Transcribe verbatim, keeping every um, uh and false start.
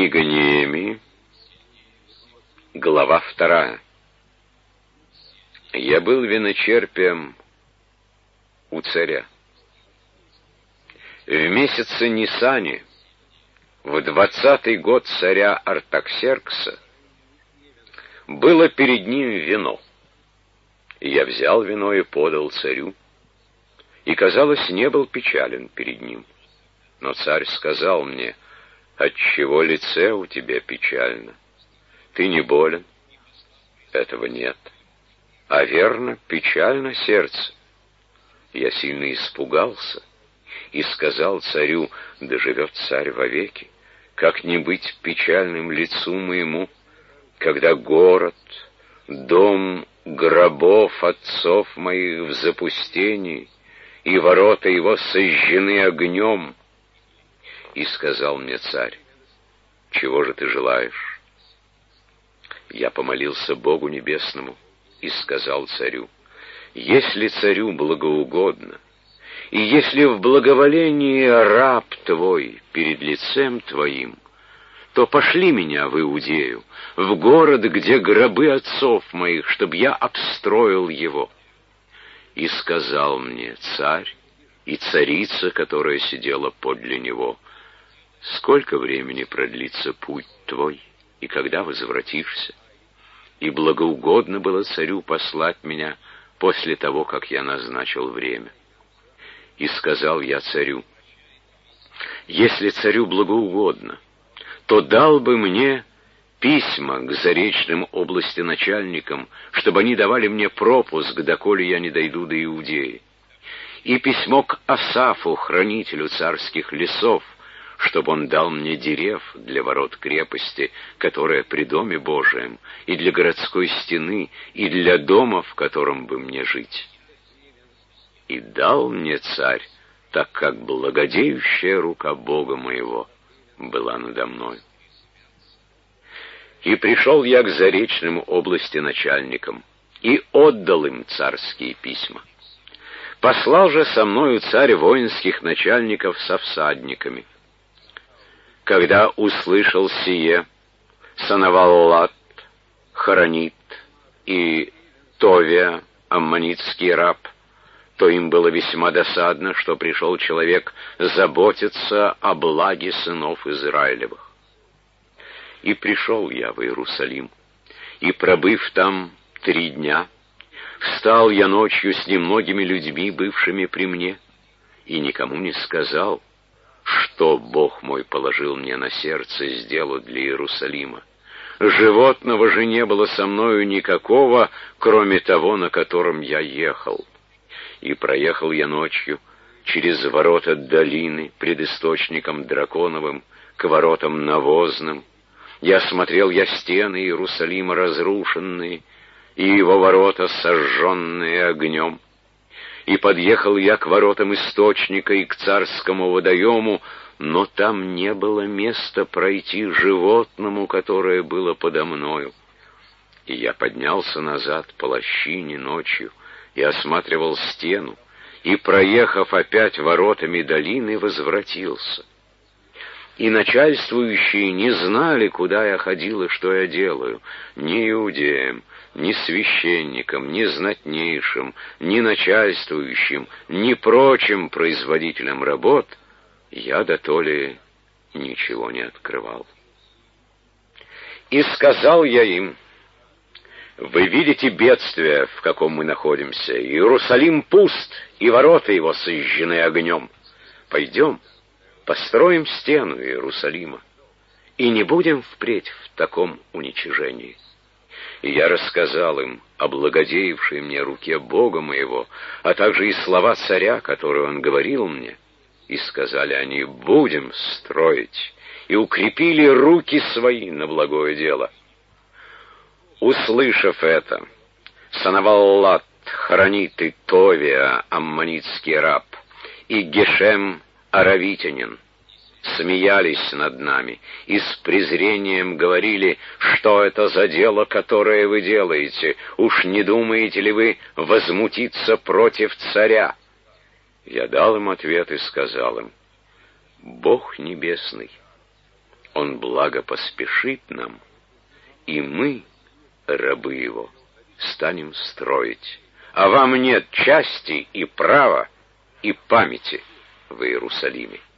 Книга Неемии, глава вторая. Я был виночерпием у царя. В месяце Нисане, в двадцатый год царя Артаксеркса, было перед ним вино. И я взял вино и подал царю, и, казалось, не был печален перед ним. Но царь сказал мне: «Отчего лице у тебя печально? Ты не болен?» Этого нет. А верно, печально сердце. Я сильно испугался и сказал царю: «Да живет царь вовеки, как не быть печальным лицу моему, когда город, дом гробов отцов моих в запустении, и ворота его сожжены огнем». И сказал мне царь: «Чего же ты желаешь?» Я помолился Богу Небесному и сказал царю: «Если царю благоугодно, и если в благоволении раб твой перед лицем твоим, то пошли меня в Иудею, в город, где гробы отцов моих, чтобы я обстроил его». И сказал мне царь и царица, которая сидела подле него: «Сколько времени продлится путь твой, и когда возвратишься?» И благоугодно было царю послать меня после того, как я назначил время. И сказал я царю: «Если царю благоугодно, то дал бы мне письма к заречным областеначальникам, чтобы они давали мне пропуск, доколе я не дойду до Иудеи, и письмо к Асафу, хранителю царских лесов, чтобы он дал мне дерев для ворот крепости, которая при доме Божием, и для городской стены, и для дома, в котором бы мне жить». И дал мне царь, так как благодеющая рука Бога моего была надо мною. И пришел я к заречным областеначальникам, и отдал им царские письма. Послал же со мною царь воинских начальников со всадниками. Когда услышал сие Санаваллат, Хоронит и Товия, аммонитский раб, то им было весьма досадно, что пришел человек заботиться о благе сынов Израилевых. И пришел я в Иерусалим, и, пробыв там три дня, встал я ночью с немногими людьми, бывшими при мне, и никому не сказал, что Бог мой положил мне на сердце сделать для Иерусалима. Животного же не было со мною никакого, кроме того, на котором я ехал. И проехал я ночью через ворота долины пред источником Драконовым к воротам Навозным. Я смотрел я стены Иерусалима разрушенные, и его ворота сожженные огнем. И подъехал я к воротам источника и к царскому водоему, но там не было места пройти животному, которое было подо мною. И я поднялся назад по лощине ночью и осматривал стену, и, проехав опять воротами долины, возвратился. И начальствующие не знали, куда я ходил и что я делаю, ни иудеям, ни священникам, ни знатнейшим, ни начальствующим, ни прочим производителям работ я дотоле ничего не открывал. И сказал я им: «Вы видите бедствие, в каком мы находимся. Иерусалим пуст, и ворота его сожжены огнем. Пойдем, построим стену Иерусалима, и не будем впредь в таком уничижении». И я рассказал им о благодеявшей мне руке Бога моего, а также и слова царя, которые он говорил мне. И сказали они: «Будем строить», и укрепили руки свои на благое дело. Услышав это, Санаваллат, Хоронит и Товия, аммонитский раб, и Гешем, аравитянин, смеялись над нами и с презрением говорили: «Что это за дело, которое вы делаете? Уж не думаете ли вы возмутиться против царя?» Я дал им ответ и сказал им: «Бог небесный, Он благо поспешит нам, и мы, рабы его, станем строить, а вам нет части и права и памяти в Иерусалиме.